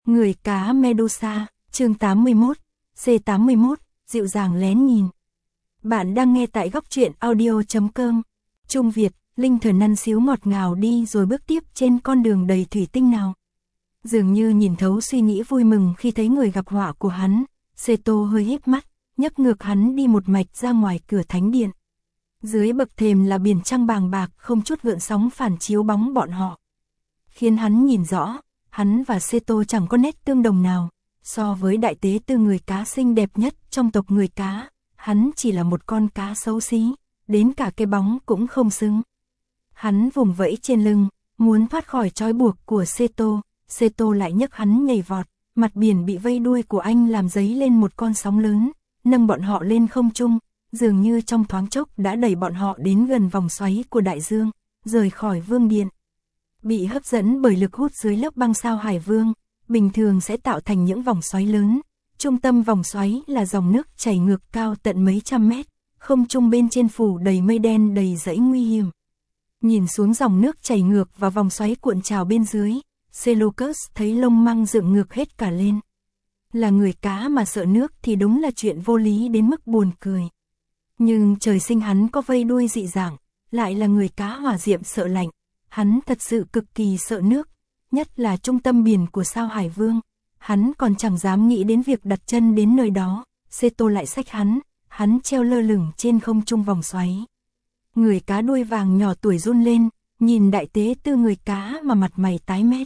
Người cá Medusa, chương 81, C81, dịu dàng lén nhìn. Bạn đang nghe tại góc truyện audio.com. Trung Việt, Linh Thần năn xíu ngọt ngào đi rồi bước tiếp trên con đường đầy thủy tinh nào. Dường như nhìn thấu suy nghĩ vui mừng khi thấy người gặp họa của hắn, Seto hơi híp mắt, nhấc ngược hắn đi một mạch ra ngoài cửa thánh điện. Dưới bậc thềm là biển trăng bàng bạc không chút gợn sóng phản chiếu bóng bọn họ. Khiến hắn nhìn rõ, hắn và Seto chẳng có nét tương đồng nào. So với đại tế tư người cá xinh đẹp nhất trong tộc người cá, hắn chỉ là một con cá xấu xí, đến cả cái bóng cũng không xứng. Hắn vùng vẫy trên lưng, muốn thoát khỏi trói buộc của Seto, Seto lại nhấc hắn nhảy vọt, mặt biển bị vây đuôi của anh làm dấy lên một con sóng lớn, nâng bọn họ lên không trung, dường như trong thoáng chốc đã đẩy bọn họ đến gần vòng xoáy của đại dương, rời khỏi vương điện. Bị hấp dẫn bởi lực hút dưới lớp băng sao hải vương, bình thường sẽ tạo thành những vòng xoáy lớn. Trung tâm vòng xoáy là dòng nước chảy ngược cao tận mấy trăm mét, không trung bên trên phủ đầy mây đen đầy dãy nguy hiểm. Nhìn xuống dòng nước chảy ngược và vòng xoáy cuộn trào bên dưới, Seleucus thấy lông măng dựng ngược hết cả lên. Là người cá mà sợ nước thì đúng là chuyện vô lý đến mức buồn cười. Nhưng trời sinh hắn có vây đuôi dị dạng, lại là người cá hỏa diệm sợ lạnh. Hắn thật sự cực kỳ sợ nước, nhất là trung tâm biển của sao hải vương. Hắn còn chẳng dám nghĩ đến việc đặt chân đến nơi đó. Seto lại xách hắn treo lơ lửng trên không trung vòng xoáy. Người cá đuôi vàng nhỏ tuổi run lên, nhìn đại tế tư người cá mà mặt mày tái mét.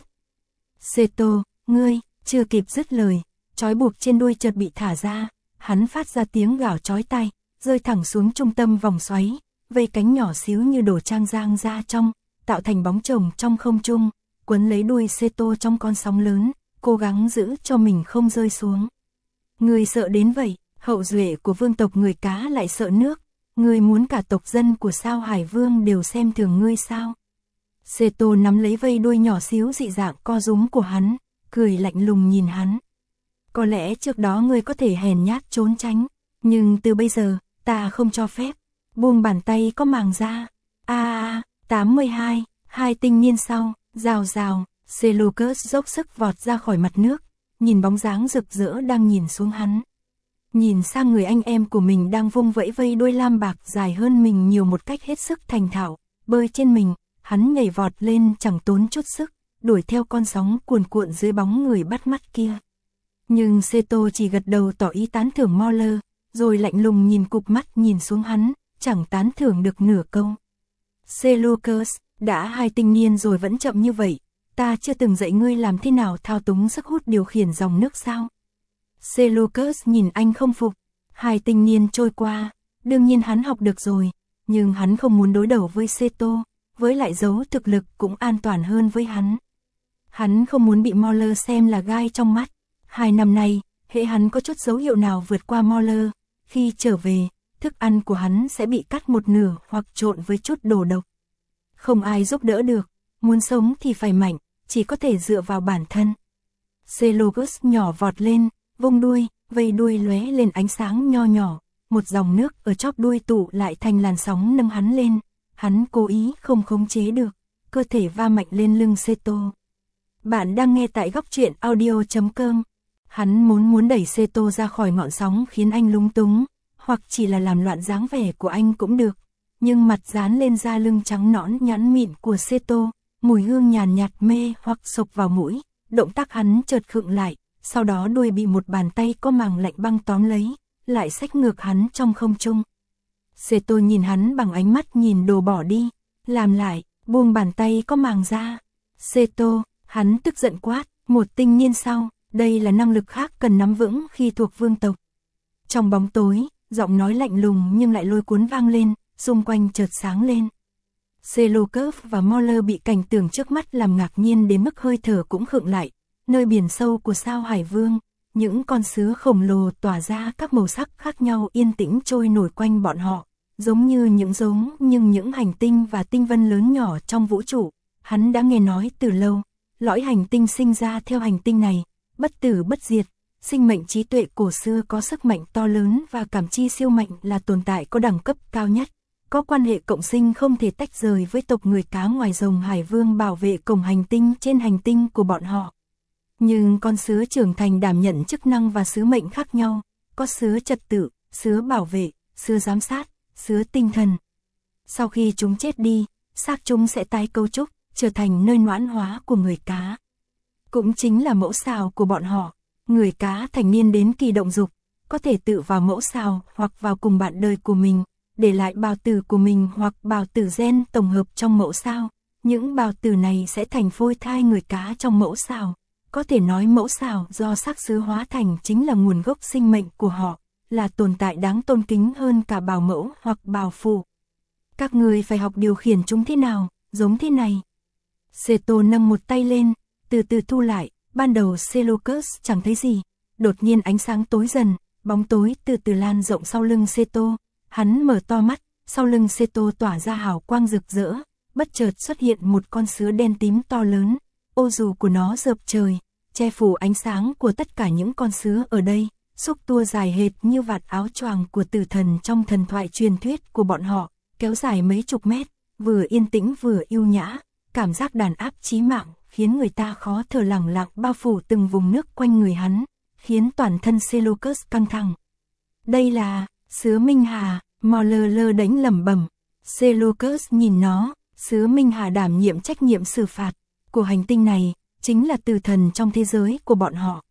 Seto, ngươi, chưa kịp dứt lời, trói buộc trên đuôi chợt bị thả ra, hắn phát ra tiếng gào chói tai, rơi thẳng xuống trung tâm vòng xoáy, vây cánh nhỏ xíu như đổ trang giang ra trong, tạo thành bóng chồng trong không trung, quấn lấy đuôi Seto trong con sóng lớn, cố gắng giữ cho mình không rơi xuống. Ngươi sợ đến vậy, hậu duệ của vương tộc người cá lại sợ nước, ngươi muốn cả tộc dân của sao hải vương đều xem thường ngươi sao? Seto nắm lấy vây đuôi nhỏ xíu dị dạng co rúm của hắn, cười lạnh lùng nhìn hắn. Có lẽ trước đó ngươi có thể hèn nhát trốn tránh, nhưng từ bây giờ, ta không cho phép. Buông bàn tay có màng ra. 82, hai tinh niên sau, rào rào, Seleucus dốc sức vọt ra khỏi mặt nước, nhìn bóng dáng rực rỡ đang nhìn xuống hắn. Nhìn sang người anh em của mình đang vung vẫy vây đuôi lam bạc dài hơn mình nhiều một cách hết sức thành thạo, bơi trên mình, hắn nhảy vọt lên chẳng tốn chút sức, đuổi theo con sóng cuồn cuộn dưới bóng người bắt mắt kia. Nhưng Seto chỉ gật đầu tỏ ý tán thưởng Mauler, rồi lạnh lùng nhìn cụp mắt nhìn xuống hắn, chẳng tán thưởng được nửa câu. Seleucus, đã 2 tinh niên rồi vẫn chậm như vậy, ta chưa từng dạy ngươi làm thế nào thao túng sức hút điều khiển dòng nước sao? Seleucus nhìn anh không phục, 2 tinh niên trôi qua, đương nhiên hắn học được rồi, nhưng hắn không muốn đối đầu với Seto, với lại giấu thực lực cũng an toàn hơn với hắn. Hắn không muốn bị Mauler xem là gai trong mắt, 2 năm nay, hễ hắn có chút dấu hiệu nào vượt qua Mauler, khi trở về, thức ăn của hắn sẽ bị cắt một nửa hoặc trộn với chút đồ độc. Không ai giúp đỡ được, muốn sống thì phải mạnh, chỉ có thể dựa vào bản thân. Seleucus nhỏ vọt lên, vung đuôi, vây đuôi lóe lên ánh sáng nho nhỏ, một dòng nước ở chóp đuôi tụ lại thành làn sóng nâng hắn lên. Hắn cố ý không khống chế được, cơ thể va mạnh lên lưng Seto. Bạn đang nghe tại góc truyện audio.com. Hắn muốn đẩy Seto ra khỏi ngọn sóng khiến anh lúng túng, hoặc chỉ là làm loạn dáng vẻ của anh cũng được. Nhưng mặt dán lên da lưng trắng nõn nhẵn mịn của Seto, mùi hương nhàn nhạt mê hoặc xộc vào mũi, động tác hắn chợt khựng lại, sau đó đuôi bị một bàn tay có màng lạnh băng tóm lấy, lại xách ngược hắn trong không trung. Seto nhìn hắn bằng ánh mắt nhìn đồ bỏ đi, làm lại, buông bàn tay có màng ra. Seto, hắn tức giận quát, 1 tinh niên sau, đây là năng lực khác cần nắm vững khi thuộc vương tộc. Trong bóng tối, giọng nói lạnh lùng nhưng lại lôi cuốn vang lên, xung quanh chợt sáng lên. Seleucus và Mauler bị cảnh tượng trước mắt làm ngạc nhiên đến mức hơi thở cũng khựng lại. Nơi biển sâu của sao hải vương, những con sứa khổng lồ tỏa ra các màu sắc khác nhau yên tĩnh trôi nổi quanh bọn họ, giống như những hành tinh và tinh vân lớn nhỏ trong vũ trụ. Hắn đã nghe nói từ lâu, lõi hành tinh sinh ra theo hành tinh này, bất tử bất diệt, sinh mệnh trí tuệ cổ xưa có sức mạnh to lớn và cảm chi siêu mạnh là tồn tại có đẳng cấp cao nhất, có quan hệ cộng sinh không thể tách rời với tộc người cá ngoài rồng hải vương bảo vệ cổng hành tinh trên hành tinh của bọn họ. Nhưng con sứa trưởng thành đảm nhận chức năng và sứ mệnh khác nhau, có sứa trật tự, sứa bảo vệ, sứa giám sát, sứa tinh thần. Sau khi chúng chết đi, xác chúng sẽ tái cấu trúc, trở thành nơi noãn hóa của người cá. Cũng chính là mẫu xào của bọn họ. Người cá thành niên đến kỳ động dục, có thể tự vào mẫu xào hoặc vào cùng bạn đời của mình, để lại bào tử của mình hoặc bào tử gen tổng hợp trong mẫu xào. Những bào tử này sẽ thành phôi thai người cá trong mẫu xào. Có thể nói mẫu xào do xác sứ hóa thành chính là nguồn gốc sinh mệnh của họ, là tồn tại đáng tôn kính hơn cả bào mẫu hoặc bào phụ. Các người phải học điều khiển chúng thế nào, giống thế này. Seto nâng một tay lên, từ từ thu lại, ban đầu Seleucus chẳng thấy gì. Đột nhiên ánh sáng tối dần, bóng tối từ từ lan rộng sau lưng Seto. Hắn mở to mắt, sau lưng Seto tỏa ra hào quang rực rỡ, bất chợt xuất hiện một con sứa đen tím to lớn. Ô dù của nó rợp trời, che phủ ánh sáng của tất cả những con sứa ở đây. Xúc tua dài hệt như vạt áo choàng của tử thần trong thần thoại truyền thuyết của bọn họ, kéo dài mấy chục mét, vừa yên tĩnh vừa yêu nhã. Cảm giác đàn áp chí mạng khiến người ta khó thở, lẳng lặng bao phủ từng vùng nước quanh người hắn, khiến toàn thân Seleucus căng thẳng. Đây là sứa Minh Hà, Mauler lơ đánh lẩm bẩm. Seleucus nhìn nó, sứa Minh Hà đảm nhiệm trách nhiệm xử phạt của hành tinh này, chính là tử thần trong thế giới của bọn họ.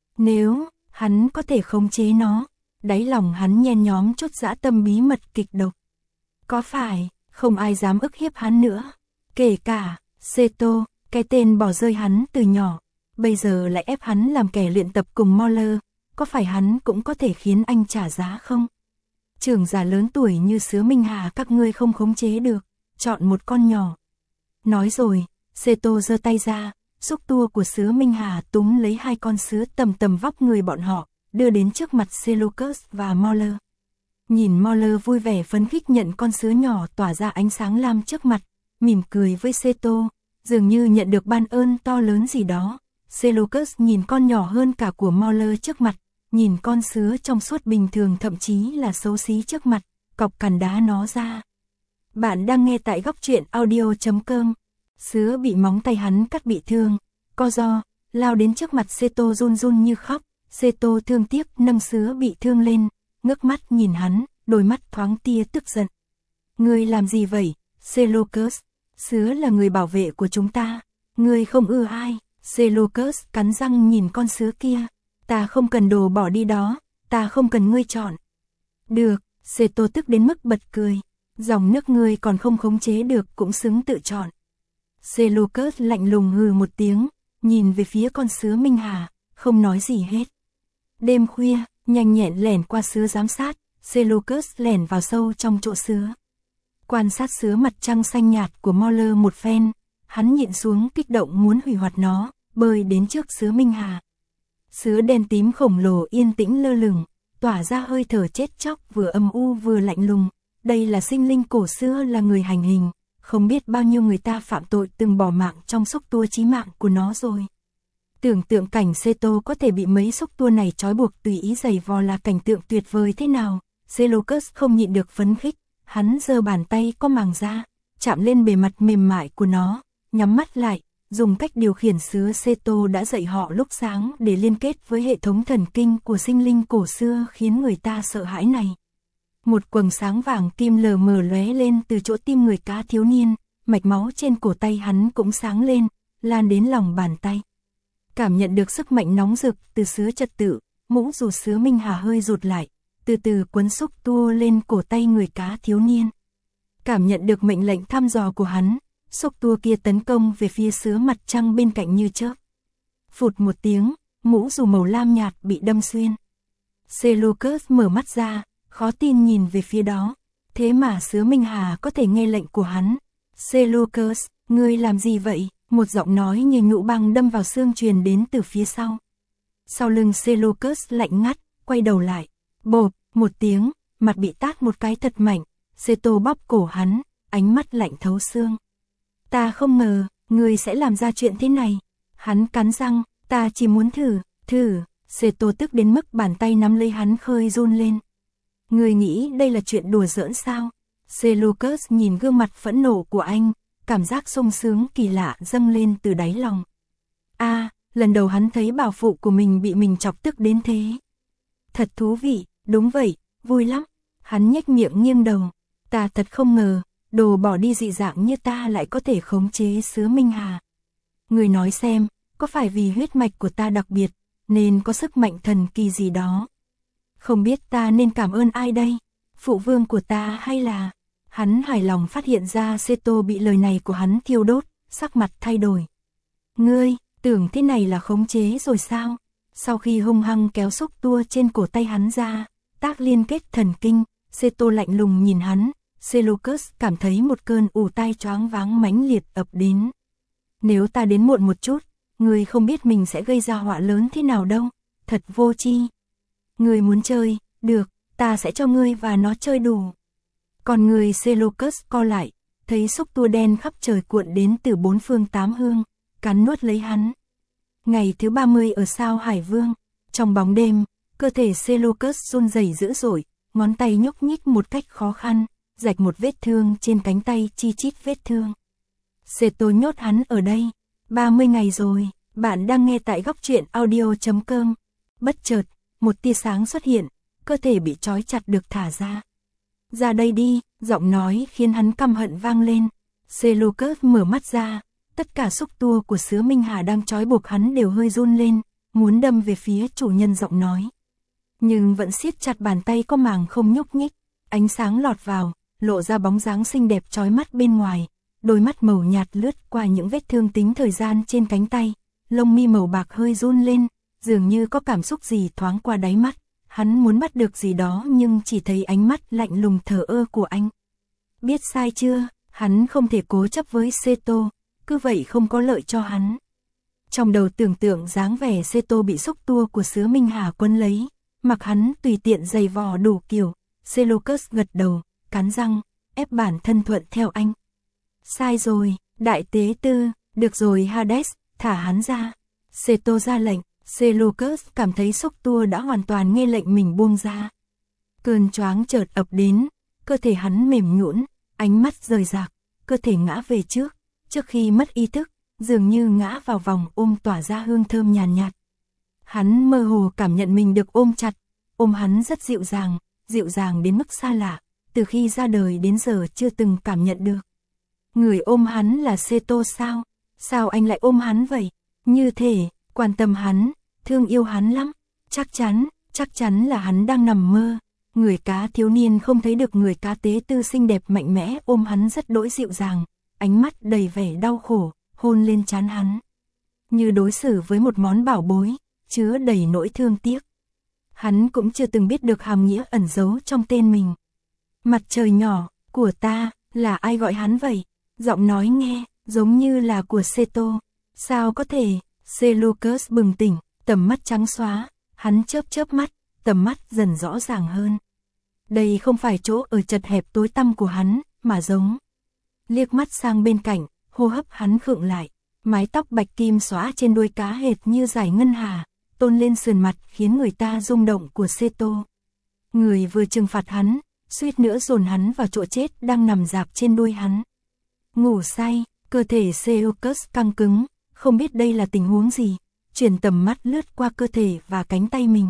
Nếu hắn có thể khống chế nó, đáy lòng hắn nhen nhóm chút dã tâm bí mật kịch độc. Có phải không ai dám ức hiếp hắn nữa, kể cả Seto, cái tên bỏ rơi hắn từ nhỏ, bây giờ lại ép hắn làm kẻ luyện tập cùng Mauler, có phải hắn cũng có thể khiến anh trả giá không? Trưởng giả lớn tuổi như sứa Minh Hà các ngươi không khống chế được, chọn một con nhỏ. Nói rồi, Seto giơ tay ra, xúc tua của sứa Minh Hà túm lấy hai con sứa tầm tầm vóc người bọn họ, đưa đến trước mặt Seleucus và Mauler. Nhìn Mauler vui vẻ phấn khích nhận con sứa nhỏ tỏa ra ánh sáng lam trước mặt, mỉm cười với Seto, dường như nhận được ban ơn to lớn gì đó. Seleucus nhìn con nhỏ hơn cả của Mauler trước mặt, nhìn con sứa trong suốt bình thường thậm chí là xấu xí trước mặt, cọc cằn đá nó ra. Bạn đang nghe tại góc truyện audio.com. Sứa bị móng tay hắn cắt bị thương, co ro, lao đến trước mặt Seto run run như khóc. Seto thương tiếc nâng sứa bị thương lên, ngước mắt nhìn hắn, đôi mắt thoáng tia tức giận. Ngươi làm gì vậy, Seleucus? Sứa là người bảo vệ của chúng ta, ngươi không ưa ai? Seleucus cắn răng nhìn con sứa kia. Ta không cần đồ bỏ đi đó, ta không cần ngươi chọn. Được, Seto tức đến mức bật cười. Dòng nước ngươi còn không khống chế được cũng xứng tự chọn. Seleucus lạnh lùng hừ một tiếng, nhìn về phía con sứa Minh Hà, không nói gì hết. Đêm khuya, nhanh nhẹn lẻn qua sứa giám sát, Seleucus lẻn vào sâu trong chỗ sứa. Quan sát sứa mặt trăng xanh nhạt của Mauler một phen, hắn nhịn xuống kích động muốn hủy hoại nó, bơi đến trước sứa Minh Hà. Sứa đen tím khổng lồ yên tĩnh lơ lửng, tỏa ra hơi thở chết chóc vừa âm u vừa lạnh lùng. Đây là sinh linh cổ xưa, là người hành hình, không biết bao nhiêu người ta phạm tội từng bỏ mạng trong xúc tua chí mạng của nó rồi. Tưởng tượng cảnh Seto có thể bị mấy xúc tua này trói buộc tùy ý giày vò là cảnh tượng tuyệt vời thế nào. Seleucus không nhịn được phấn khích, hắn giơ bàn tay có màng ra, chạm lên bề mặt mềm mại của nó, nhắm mắt lại, dùng cách điều khiển sứa Seto đã dạy họ lúc sáng để liên kết với hệ thống thần kinh của sinh linh cổ xưa khiến người ta sợ hãi này. Một quầng sáng vàng kim lờ mờ lóe lên từ chỗ tim người cá thiếu niên, mạch máu trên cổ tay hắn cũng sáng lên, lan đến lòng bàn tay. Cảm nhận được sức mạnh nóng rực từ sứa trật tự, mũ dù sứa Minh Hà hơi rụt lại, từ từ quấn xúc tua lên cổ tay người cá thiếu niên. Cảm nhận được mệnh lệnh thăm dò của hắn, xúc tua kia tấn công về phía sứa mặt trăng bên cạnh như chớp. Phụt một tiếng, mũ dù màu lam nhạt bị đâm xuyên. Seleucus mở mắt ra, khó tin nhìn về phía đó, thế mà sứa Minh Hà có thể nghe lệnh của hắn. Seleucus, ngươi làm gì vậy? Một giọng nói như nhũ băng đâm vào xương truyền đến từ phía sau. Sau lưng Seleucus lạnh ngắt, quay đầu lại. Bộp, một tiếng, mặt bị tát một cái thật mạnh. Seto bóp cổ hắn, ánh mắt lạnh thấu xương. Ta không ngờ, ngươi sẽ làm ra chuyện thế này. Hắn cắn răng, ta chỉ muốn thử. Seto tức đến mức bàn tay nắm lấy hắn khơi run lên. Ngươi nghĩ đây là chuyện đùa giỡn sao? Seleucus nhìn gương mặt phẫn nộ của anh, cảm giác sung sướng kỳ lạ dâng lên từ đáy lòng. lần đầu hắn thấy bảo phụ của mình bị mình chọc tức đến thế. Thật thú vị, đúng vậy, vui lắm. Hắn nhếch miệng nghiêng đầu, ta thật không ngờ, đồ bỏ đi dị dạng như ta lại có thể khống chế Sứa Minh Hà. Người nói xem, có phải vì huyết mạch của ta đặc biệt, nên có sức mạnh thần kỳ gì đó? Không biết ta nên cảm ơn ai đây? Phụ vương của ta hay là... Hắn hài lòng phát hiện ra Seto bị lời này của hắn thiêu đốt, sắc mặt thay đổi. Ngươi, tưởng thế này là khống chế rồi sao? Sau khi hung hăng kéo xúc tua trên cổ tay hắn ra, tác liên kết thần kinh, Seto lạnh lùng nhìn hắn, Seleucus cảm thấy một cơn ù tai choáng váng mãnh liệt ập đến. Nếu ta đến muộn một chút, ngươi không biết mình sẽ gây ra họa lớn thế nào đâu, thật vô tri. Ngươi muốn chơi, được, ta sẽ cho ngươi và nó chơi đủ. Còn người Seleucus co lại, thấy xúc tua đen khắp trời cuộn đến từ bốn phương tám hướng, cắn nuốt lấy hắn. Ngày thứ 30 ở sao Hải Vương, trong bóng đêm, cơ thể Seleucus run rẩy dữ dội, ngón tay nhúc nhích một cách khó khăn, rạch một vết thương trên cánh tay chi chít vết thương. Seto nhốt hắn ở đây, 30 ngày rồi, bạn đang nghe tại góc truyện audio.com. Bất chợt, một tia sáng xuất hiện, cơ thể bị trói chặt được thả ra. Ra đây đi, giọng nói khiến hắn căm hận vang lên. Seleucus mở mắt ra, tất cả xúc tua của Sứa Minh Hà đang trói buộc hắn đều hơi run lên, muốn đâm về phía chủ nhân giọng nói. Nhưng vẫn siết chặt bàn tay có màng không nhúc nhích, ánh sáng lọt vào, lộ ra bóng dáng xinh đẹp chói mắt bên ngoài, đôi mắt màu nhạt lướt qua những vết thương tính thời gian trên cánh tay, lông mi màu bạc hơi run lên, dường như có cảm xúc gì thoáng qua đáy mắt. Hắn muốn bắt được gì đó nhưng chỉ thấy ánh mắt lạnh lùng thờ ơ của anh. Biết sai chưa, hắn không thể cố chấp với Seto, cứ vậy không có lợi cho hắn. Trong đầu tưởng tượng dáng vẻ Seto bị xúc tua của Sứa Minh Hà quấn lấy, mặc hắn tùy tiện giày vò đủ kiểu, Seleucus gật đầu, cắn răng, ép bản thân thuận theo anh. Sai rồi, đại tế tư, được rồi Hades, thả hắn ra. Seto ra lệnh. Seleucus cảm thấy xúc tua đã hoàn toàn nghe lệnh mình buông ra. Cơn choáng chợt ập đến, cơ thể hắn mềm nhũn, ánh mắt rời rạc, cơ thể ngã về trước khi mất ý thức, dường như ngã vào vòng ôm tỏa ra hương thơm nhàn nhạt. Hắn mơ hồ cảm nhận mình được ôm chặt, ôm hắn rất dịu dàng đến mức xa lạ, từ khi ra đời đến giờ chưa từng cảm nhận được. Người ôm hắn là Seto sao? Sao anh lại ôm hắn vậy? Như thể quan tâm hắn, thương yêu hắn lắm, chắc chắn là hắn đang nằm mơ. Người cá thiếu niên không thấy được người cá tế tư xinh đẹp mạnh mẽ ôm hắn rất đỗi dịu dàng, ánh mắt đầy vẻ đau khổ, hôn lên trán hắn. Như đối xử với một món bảo bối, chứa đầy nỗi thương tiếc. Hắn cũng chưa từng biết được hàm nghĩa ẩn giấu trong tên mình. Mặt trời nhỏ, của ta, là ai gọi hắn vậy? Giọng nói nghe, giống như là của Seto. Sao có thể? Seleucus bừng tỉnh, tầm mắt trắng xóa, hắn chớp mắt, tầm mắt dần rõ ràng hơn. Đây không phải chỗ ở chật hẹp tối tăm của hắn, mà giống. Liếc mắt sang bên cạnh, hô hấp hắn khựng lại, mái tóc bạch kim xóa trên đuôi cá hệt như dải ngân hà, tôn lên sườn mặt khiến người ta rung động của Seto. Người vừa trừng phạt hắn, suýt nữa dồn hắn vào chỗ chết đang nằm rạp trên đuôi hắn. Ngủ say, cơ thể Seleucus căng cứng, không biết đây là tình huống gì, chuyển tầm mắt lướt qua cơ thể và cánh tay mình.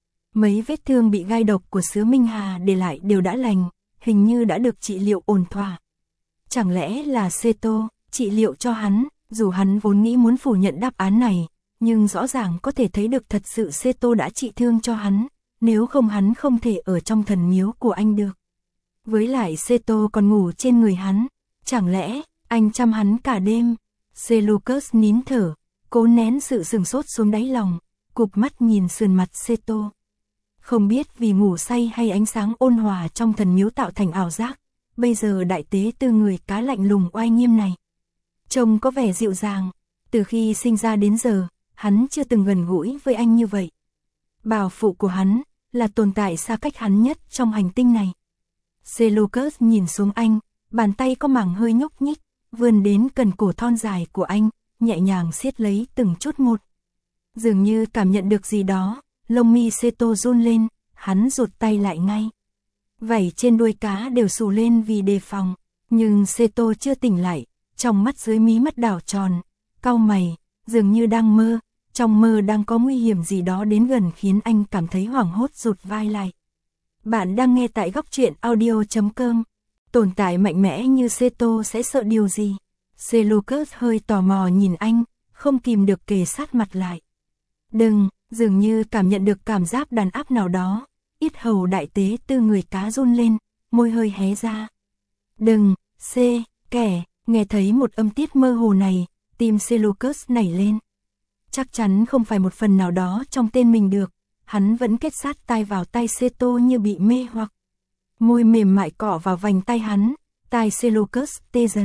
Mấy vết thương bị gai độc của Sứa Minh Hà để lại đều đã lành, hình như đã được trị liệu ổn thỏa. Chẳng lẽ là Seto trị liệu cho hắn, dù hắn vốn nghĩ muốn phủ nhận đáp án này, nhưng rõ ràng có thể thấy được thật sự Seto đã trị thương cho hắn, nếu không hắn không thể ở trong thần miếu của anh được. Với lại Seto còn ngủ trên người hắn, chẳng lẽ anh chăm hắn cả đêm? Seleucus nín thở, cố nén sự sửng sốt xuống đáy lòng, cụp mắt nhìn sườn mặt Seto. Không biết vì ngủ say hay ánh sáng ôn hòa trong thần miếu tạo thành ảo giác, bây giờ đại tế tư người cá lạnh lùng oai nghiêm này trông có vẻ dịu dàng, từ khi sinh ra đến giờ, hắn chưa từng gần gũi với anh như vậy. Bảo phụ của hắn là tồn tại xa cách hắn nhất trong hành tinh này. Seleucus nhìn xuống anh, bàn tay có mảng hơi nhúc nhích, vươn đến cần cổ thon dài của anh, nhẹ nhàng siết lấy từng chút một. Dường như cảm nhận được gì đó, lông mi Seto run lên, hắn rụt tay lại ngay. Vảy trên đuôi cá đều xù lên vì đề phòng, nhưng Seto chưa tỉnh lại, trong mắt dưới mí mắt đảo tròn, cau mày, dường như đang mơ, trong mơ đang có nguy hiểm gì đó đến gần khiến anh cảm thấy hoảng hốt rụt vai lại. Bạn đang nghe tại góc truyện audio.com. Tồn tại mạnh mẽ như Seto sẽ sợ điều gì? Seleucus hơi tò mò nhìn anh, không kìm được kề sát mặt lại. Đừng, dường như cảm nhận được cảm giác đàn áp nào đó, yết hầu đại tế tư người cá run lên, môi hơi hé ra. Đừng, kẻ, nghe thấy một âm tiết mơ hồ này, tim Seleucus nảy lên. Chắc chắn không phải một phần nào đó trong tên mình được, hắn vẫn kết sát tai vào tay Seto như bị mê hoặc. Môi mềm mại cọ vào vành tay hắn, tai Seleucus tê dần.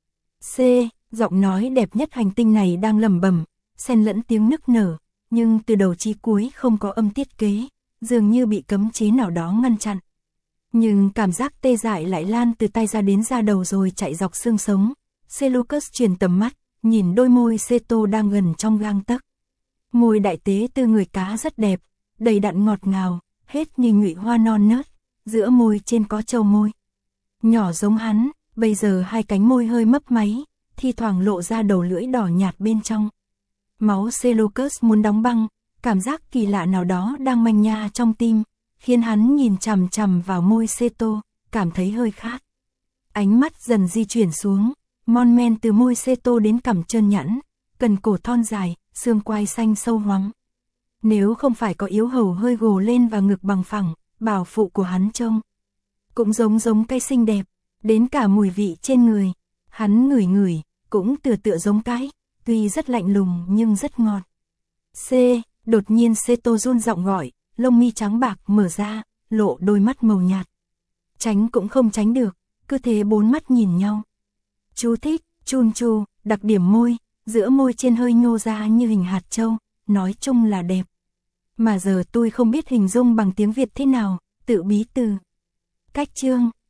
Giọng nói đẹp nhất hành tinh này đang lẩm bẩm, xen lẫn tiếng nức nở, nhưng từ đầu chí cuối không có âm tiết kế, dường như bị cấm chế nào đó ngăn chặn. Nhưng cảm giác tê dại lại lan từ tay ra đến da đầu rồi chạy dọc xương sống. Seleucus chuyển tầm mắt, nhìn đôi môi Seto đang gần trong gang tấc. Môi đại tế tư người cá rất đẹp, đầy đặn ngọt ngào, hết như nhụy hoa non nớt, giữa môi trên có trâu môi. Nhỏ giống hắn, bây giờ hai cánh môi hơi mấp máy, thi thoảng lộ ra đầu lưỡi đỏ nhạt bên trong. Máu Seleucus muốn đóng băng, cảm giác kỳ lạ nào đó đang manh nha trong tim, khiến hắn nhìn chằm chằm vào môi Seto, cảm thấy hơi khát. Ánh mắt dần di chuyển xuống, mon men từ môi Seto đến cằm trơn nhẵn, cần cổ thon dài, xương quai xanh sâu hoắm. Nếu không phải có yếu hầu hơi gồ lên và ngực bằng phẳng, bảo phụ của hắn trông cũng giống cây xinh đẹp, đến cả mùi vị trên người, hắn ngửi, cũng tựa giống cái, tuy rất lạnh lùng nhưng rất ngọt. Đột nhiên Seto run giọng gọi, lông mi trắng bạc mở ra, lộ đôi mắt màu nhạt. Tránh cũng không tránh được, cứ thế bốn mắt nhìn nhau. Chú thích, chun chu, đặc điểm môi, giữa môi trên hơi nhô ra như hình hạt châu, nói chung là đẹp. Mà giờ tôi không biết hình dung bằng tiếng Việt thế nào, tự bí từ. Cách chương.